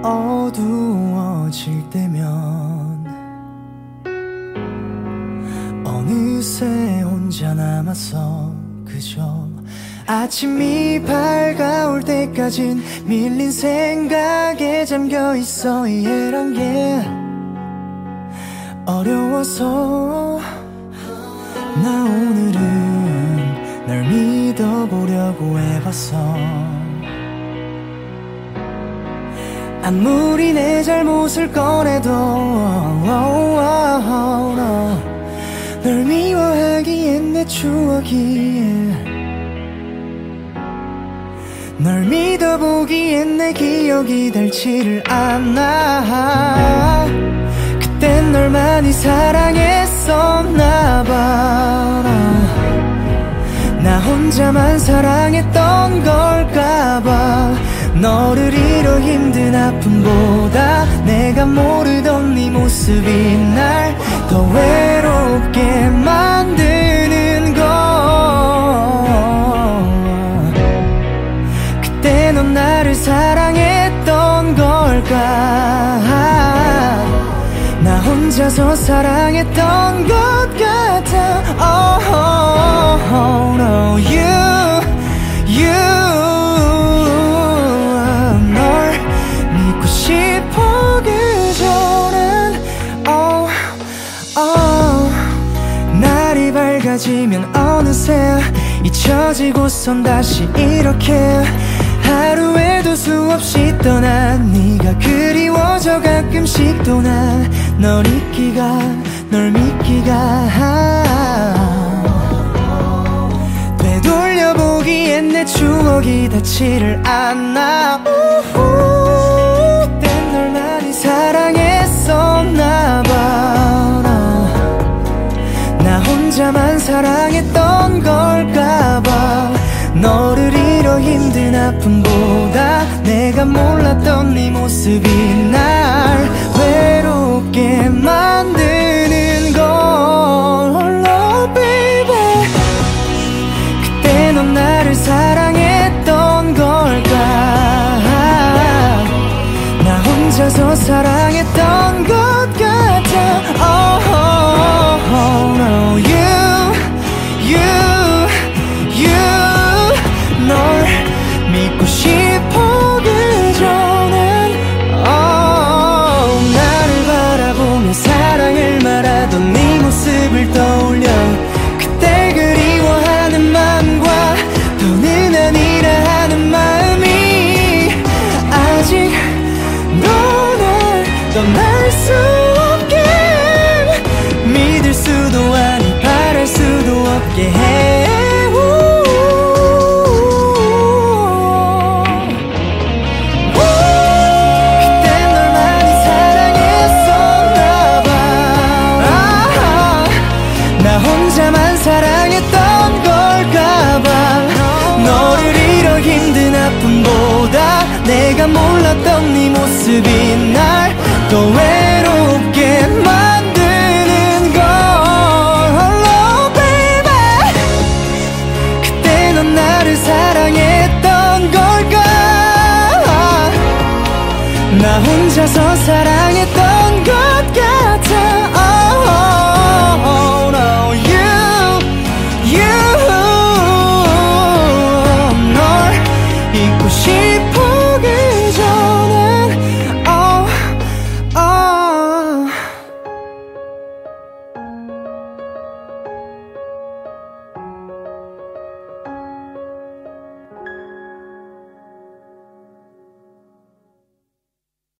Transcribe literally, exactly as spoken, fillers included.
어두워질 때면 어느새 혼자 남아서 그저 아침이 밝아올 때까진 밀린 생각에 잠겨있어. 이해란 게 어려워서 나 오늘은 널 믿어보려고 해봤어. 아무리 내 잘못을 꺼내도 oh, oh, oh, no. 널 미워하기엔 내 추억이 널 믿어보기엔 내 기억이 닳지를 않아. 그땐 널 많이 사랑했었나봐. 나 혼자만 사랑했던 걸까봐. 너를 잃어 힘든 아픔보다 내가 모르던 네 모습이 날 더 외롭게 만드는 걸. 그때 넌 나를 사랑했던 걸까. 나 혼자서 사랑했던 것 같아. Oh, oh, oh no, you, you 널 믿고 싶어 그저는. Oh, oh. 날이 밝아지면 어느새 잊혀지고선 다시 이렇게 하루에도 수없이 떠난 네가 그리워져. 가끔씩 또 난 널 잊기가 널 믿기가 되돌려보기엔 내 추억이 닿지를 않아. 그땐 널 많이 사랑했었나봐. 나 혼자만 사랑했던 걸까봐. 너를 잃어 힘든 아픔보다 내가 몰랐던 네 모습이 날 외롭게 만드는 걸. Oh baby, 그때 넌 나를 사랑했던 걸까. 나 혼자서 사랑했던 것 같아. Oh, oh, oh no, you, you, you 널 믿고 싶어 그저는. oh, 나를 바라보며 사랑을 말하던 네 모습을 떠올려. 그때 그리워하는 마음과 더는 아니라 하는 마음이 아직 너를 떠날 수 없게 믿을 수도 아니 바랄 수도 없게 해. 혼자만 사랑했던 걸까봐. 너를 잃어 힘든 아픔보다 내가 몰랐던 네 모습이 날 더 외롭게 만드는 걸. Oh baby, 그때 넌 나를 사랑했던 걸까. 나 혼자서 사랑